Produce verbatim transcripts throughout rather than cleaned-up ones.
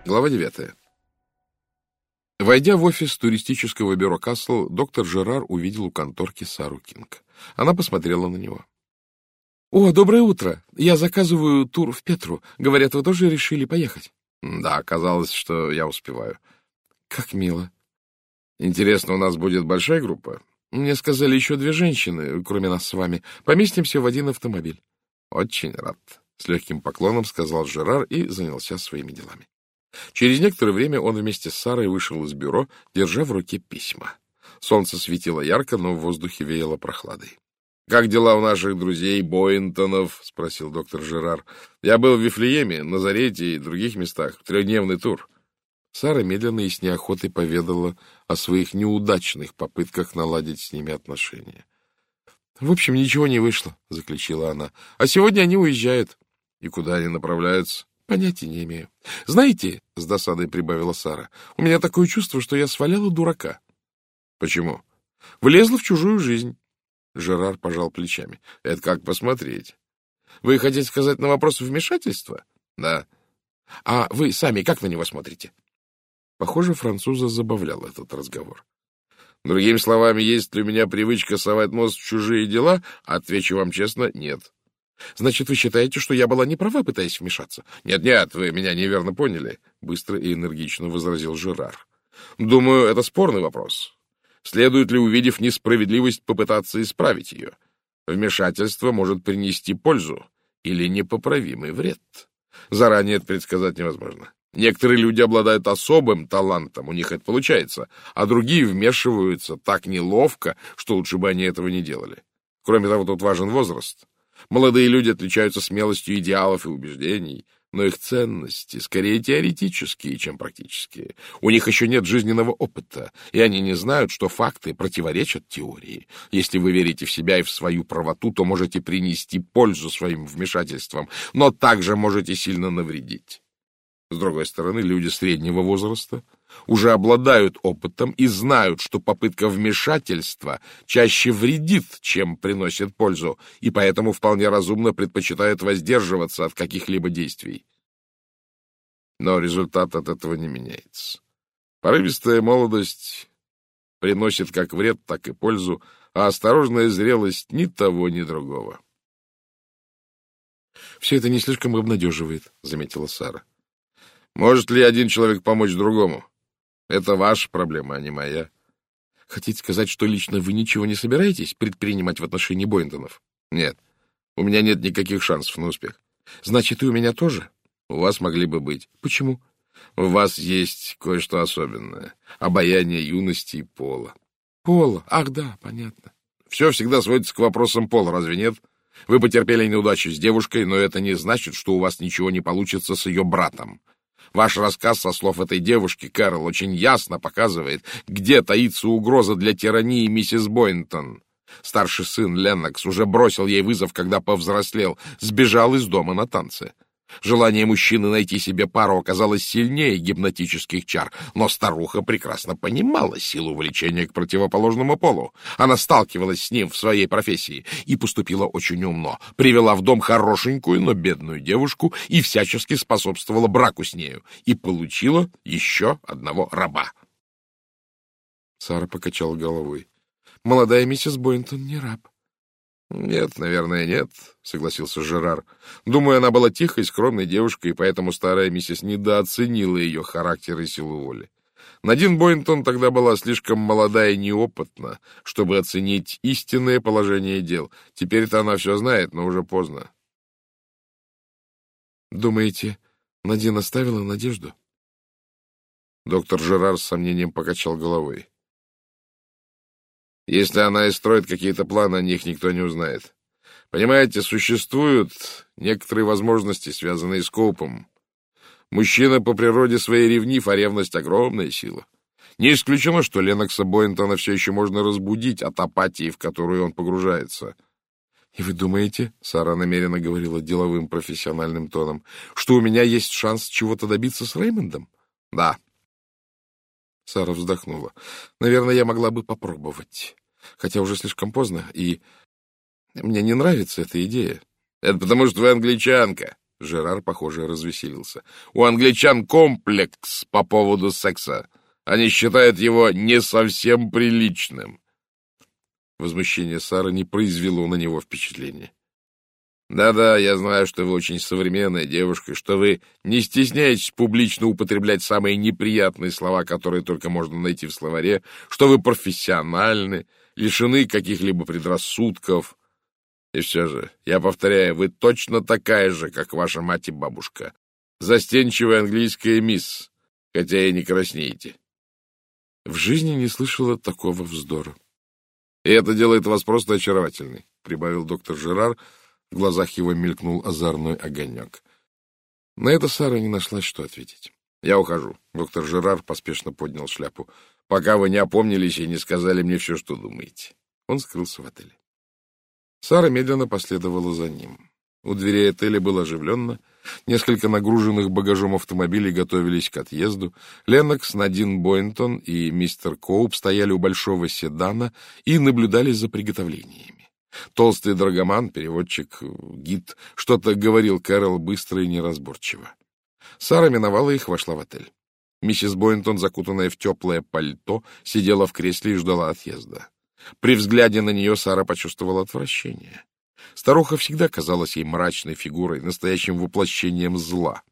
Глава девятая. Войдя в офис туристического бюро «Касл», доктор Жерар увидел у конторки Сару Кинг. Она посмотрела на него. — О, доброе утро! Я заказываю тур в Петру. Говорят, вы тоже решили поехать? — Да, оказалось, что я успеваю. — Как мило. — Интересно, у нас будет большая группа? Мне сказали, еще две женщины, кроме нас с вами. Поместимся в один автомобиль. — Очень рад. С легким поклоном сказал Жерар и занялся своими делами. Через некоторое время он вместе с Сарой вышел из бюро, держа в руке письма. Солнце светило ярко, но в воздухе веяло прохладой. — Как дела у наших друзей Бойнтонов? — спросил доктор Жерар. — Я был в Вифлееме, Назарете и других местах. Трехдневный тур. Сара медленно и с неохотой поведала о своих неудачных попытках наладить с ними отношения. — В общем, ничего не вышло, — заключила она. — А сегодня они уезжают. — И куда они направляются? — Понятия не имею. — Знаете, — с досадой прибавила Сара, — у меня такое чувство, что я сваляла дурака. — Почему? — Влезла в чужую жизнь. Жерар пожал плечами. — Это как посмотреть. — Вы хотите сказать на вопрос вмешательства? — Да. — А вы сами как на него смотрите? Похоже, француза забавлял этот разговор. — Другими словами, есть ли у меня привычка совать нос в чужие дела? Отвечу вам честно, нет. — Значит, вы считаете, что я была не права, пытаясь вмешаться? Нет, — Нет-нет, вы меня неверно поняли, — быстро и энергично возразил Жерар. — Думаю, это спорный вопрос. Следует ли, увидев несправедливость, попытаться исправить ее? Вмешательство может принести пользу или непоправимый вред. Заранее это предсказать невозможно. Некоторые люди обладают особым талантом, у них это получается, а другие вмешиваются так неловко, что лучше бы они этого не делали. Кроме того, тут важен возраст. Молодые люди отличаются смелостью идеалов и убеждений, но их ценности скорее теоретические, чем практические. У них еще нет жизненного опыта, и они не знают, что факты противоречат теории. Если вы верите в себя и в свою правоту, то можете принести пользу своим вмешательством, но также можете сильно навредить. С другой стороны, люди среднего возраста уже обладают опытом и знают, что попытка вмешательства чаще вредит, чем приносит пользу, и поэтому вполне разумно предпочитают воздерживаться от каких-либо действий. Но результат от этого не меняется. Порывистая молодость приносит как вред, так и пользу, а осторожная зрелость ни того, ни другого. — Все это не слишком обнадеживает, — заметила Сара. — Может ли один человек помочь другому? Это ваша проблема, а не моя. — Хотите сказать, что лично вы ничего не собираетесь предпринимать в отношении Бойнтонов? — Нет. У меня нет никаких шансов на успех. — Значит, и у меня тоже? — У вас могли бы быть. — Почему? — У вас есть кое-что особенное. Обаяние юности и пола. — Пола? Ах, да, понятно. — Все всегда сводится к вопросам пола, разве нет? Вы потерпели неудачу с девушкой, но это не значит, что у вас ничего не получится с ее братом. Ваш рассказ со слов этой девушки, Кэрол, очень ясно показывает, где таится угроза для тирании миссис Бойнтон. Старший сын Леннокс уже бросил ей вызов, когда повзрослел, сбежал из дома на танцы. Желание мужчины найти себе пару оказалось сильнее гипнотических чар, но старуха прекрасно понимала силу влечения к противоположному полу. Она сталкивалась с ним в своей профессии и поступила очень умно. Привела в дом хорошенькую, но бедную девушку и всячески способствовала браку с нею. И получила еще одного раба. Сара покачала головой. Молодая миссис Бойнтон не раб. — Нет, наверное, нет, — согласился Жерар. — Думаю, она была тихой, скромной девушкой, и поэтому старая миссис недооценила ее характер и силу воли. Надин Бойнтон тогда была слишком молода и неопытна, чтобы оценить истинное положение дел. Теперь-то она все знает, но уже поздно. — Думаете, Надин оставила надежду? Доктор Жерар с сомнением покачал головой. Если она и строит какие-то планы, о них никто не узнает. Понимаете, существуют некоторые возможности, связанные с Коупом. Мужчина по природе своей ревнив, а ревность — огромная сила. Не исключено, что Леннокса Бойнтона все еще можно разбудить от апатии, в которую он погружается. — И вы думаете, — Сара намеренно говорила деловым профессиональным тоном, — что у меня есть шанс чего-то добиться с Реймондом? — Да. Сара вздохнула. — Наверное, я могла бы попробовать. Хотя уже слишком поздно, и мне не нравится эта идея. — Это потому, что вы англичанка, Жерар, похоже, развеселился. У англичан комплекс по поводу секса. Они считают его не совсем приличным. Возмущение Сары не произвело на него впечатления. Да-да, я знаю, что вы очень современная девушка, что вы не стесняетесь публично употреблять самые неприятные слова, которые только можно найти в словаре, что вы профессиональны, лишены каких-либо предрассудков. И все же, я повторяю, вы точно такая же, как ваша мать и бабушка. Застенчивая английская мисс, хотя и не краснеете. В жизни не слышала такого вздора. И это делает вас просто очаровательной, прибавил доктор Жерар. В глазах его мелькнул озорной огонек. На это Сара не нашлась, что ответить. «Я ухожу». Доктор Жерар поспешно поднял шляпу. «Пока вы не опомнились и не сказали мне все, что думаете». Он скрылся в отеле. Сара медленно последовала за ним. У дверей отеля было оживленно. Несколько нагруженных багажом автомобилей готовились к отъезду. Леннокс, Надин Бойнтон и мистер Коуп стояли у большого седана и наблюдали за приготовлениями. Толстый драгоман, переводчик, гид, что-то говорил Кэрол быстро и неразборчиво. Сара миновала их, вошла в отель. Миссис Бойнтон, закутанная в теплое пальто, сидела в кресле и ждала отъезда. При взгляде на нее Сара почувствовала отвращение. Старуха всегда казалась ей мрачной фигурой, настоящим воплощением зла.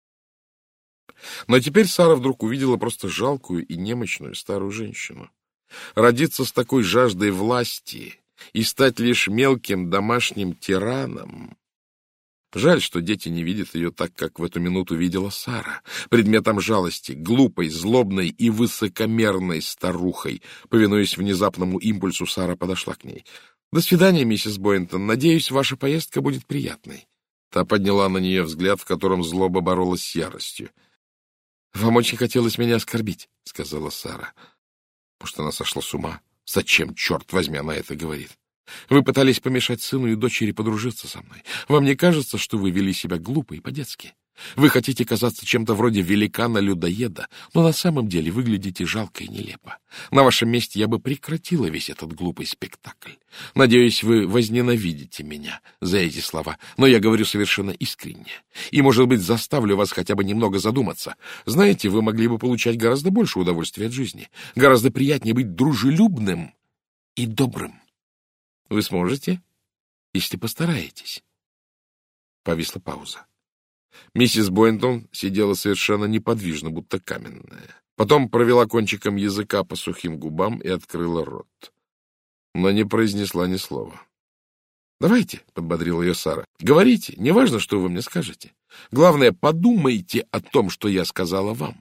Но теперь Сара вдруг увидела просто жалкую и немощную старую женщину. Родиться с такой жаждой власти и стать лишь мелким домашним тираном. Жаль, что дети не видят ее так, как в эту минуту видела Сара, предметом жалости, глупой, злобной и высокомерной старухой. Повинуясь внезапному импульсу, Сара подошла к ней. — До свидания, миссис Бойнтон. Надеюсь, ваша поездка будет приятной. Та подняла на нее взгляд, в котором злоба боролась с яростью. — Вам очень хотелось меня оскорбить, — сказала Сара. Может, она сошла с ума? Зачем, черт возьми, она это говорит? Вы пытались помешать сыну и дочери подружиться со мной. Вам не кажется, что вы вели себя глупо и по-детски? Вы хотите казаться чем-то вроде великана-людоеда, но на самом деле выглядите жалко и нелепо. На вашем месте я бы прекратила весь этот глупый спектакль. Надеюсь, вы возненавидите меня за эти слова, но я говорю совершенно искренне. И, может быть, заставлю вас хотя бы немного задуматься. Знаете, вы могли бы получать гораздо больше удовольствия от жизни. Гораздо приятнее быть дружелюбным и добрым. Вы сможете, если постараетесь. Повисла пауза. Миссис Бойнтон сидела совершенно неподвижно, будто каменная. Потом провела кончиком языка по сухим губам и открыла рот. Но не произнесла ни слова. — Давайте, — подбодрила ее Сара, — говорите, неважно, что вы мне скажете. Главное, подумайте о том, что я сказала вам.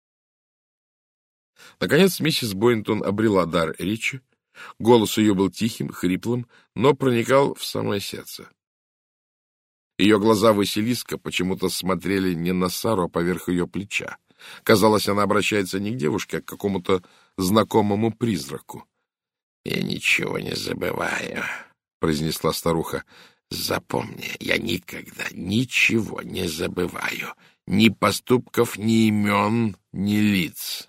Наконец миссис Бойнтон обрела дар речи. Голос ее был тихим, хриплым, но проникал в самое сердце. Ее глаза Василиска почему-то смотрели не на Сару, а поверх ее плеча. Казалось, она обращается не к девушке, а к какому-то знакомому призраку. — Я ничего не забываю, — произнесла старуха. — Запомни, я никогда ничего не забываю. Ни поступков, ни имен, ни лиц.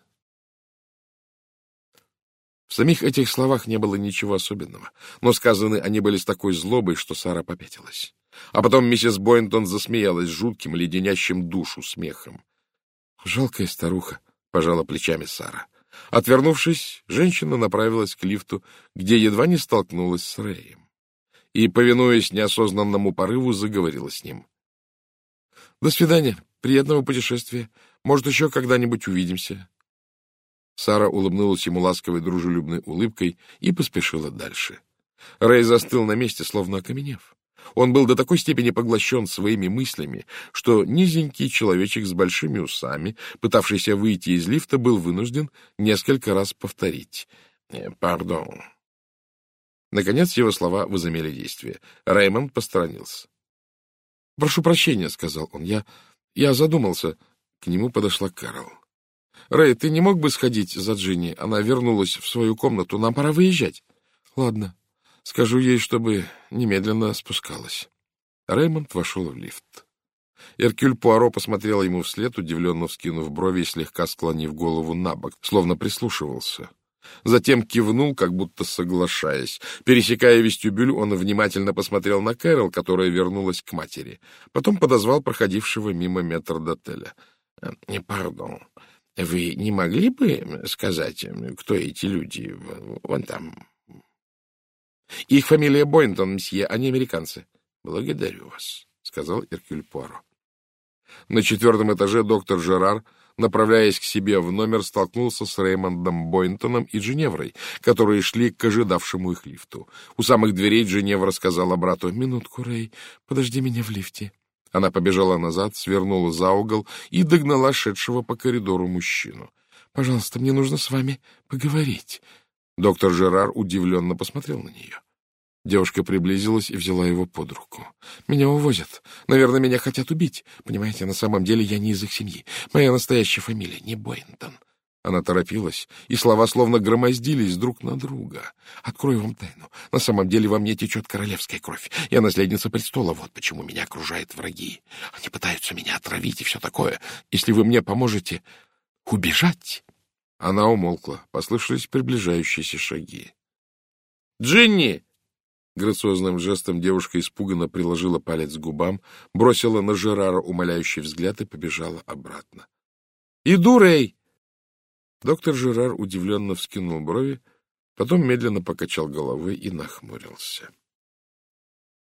В самих этих словах не было ничего особенного, но сказаны они были с такой злобой, что Сара попятилась. А потом миссис Бойнтон засмеялась жутким, леденящим душу смехом. — Жалкая старуха, — пожала плечами Сара. Отвернувшись, женщина направилась к лифту, где едва не столкнулась с Рэем. И, повинуясь неосознанному порыву, заговорила с ним. — До свидания, приятного путешествия. Может, еще когда-нибудь увидимся. Сара улыбнулась ему ласковой дружелюбной улыбкой и поспешила дальше. Рэй застыл на месте, словно окаменев. Он был до такой степени поглощен своими мыслями, что низенький человечек с большими усами, пытавшийся выйти из лифта, был вынужден несколько раз повторить «Пардон». Наконец его слова возымели действие. Рэймонд посторонился. — Прошу прощения, — сказал он. — Я... я задумался. К нему подошла Кэрол. — Рэй, ты не мог бы сходить за Джинни? Она вернулась в свою комнату. Нам пора выезжать. — Ладно. Скажу ей, чтобы немедленно спускалась. Рэймонд вошел в лифт. Эркюль Пуаро посмотрел ему вслед, удивленно вскинув брови и слегка склонив голову на бок, словно прислушивался. Затем кивнул, как будто соглашаясь. Пересекая вестибюль, он внимательно посмотрел на Кэрол, которая вернулась к матери. Потом подозвал проходившего мимо метрдотеля. — Пардон, вы не могли бы сказать, кто эти люди вон там? — Их фамилия Бойнтон, мсье, они американцы. — Благодарю вас, — сказал Эркюль Пуаро. На четвертом этаже доктор Жерар, направляясь к себе в номер, столкнулся с Реймондом Бойнтоном и Джиневрой, которые шли к ожидавшему их лифту. У самых дверей Джиневра сказала брату: «Минутку, Рэй, подожди меня в лифте». Она побежала назад, свернула за угол и догнала шедшего по коридору мужчину. «Пожалуйста, мне нужно с вами поговорить». Доктор Жерар удивленно посмотрел на нее. Девушка приблизилась и взяла его под руку. «Меня увозят. Наверное, меня хотят убить. Понимаете, на самом деле я не из их семьи. Моя настоящая фамилия не Бойнтон». Она торопилась, и слова словно громоздились друг на друга. «Открою вам тайну. На самом деле во мне течет королевская кровь. Я наследница престола. Вот почему меня окружают враги. Они пытаются меня отравить и все такое. Если вы мне поможете убежать...» Она умолкла. Послышались приближающиеся шаги. «Джинни!» Грациозным жестом девушка испуганно приложила палец к губам, бросила на Жерара умоляющий взгляд и побежала обратно. «Иду, Рэй!» Доктор Жерар удивленно вскинул брови, потом медленно покачал головой и нахмурился.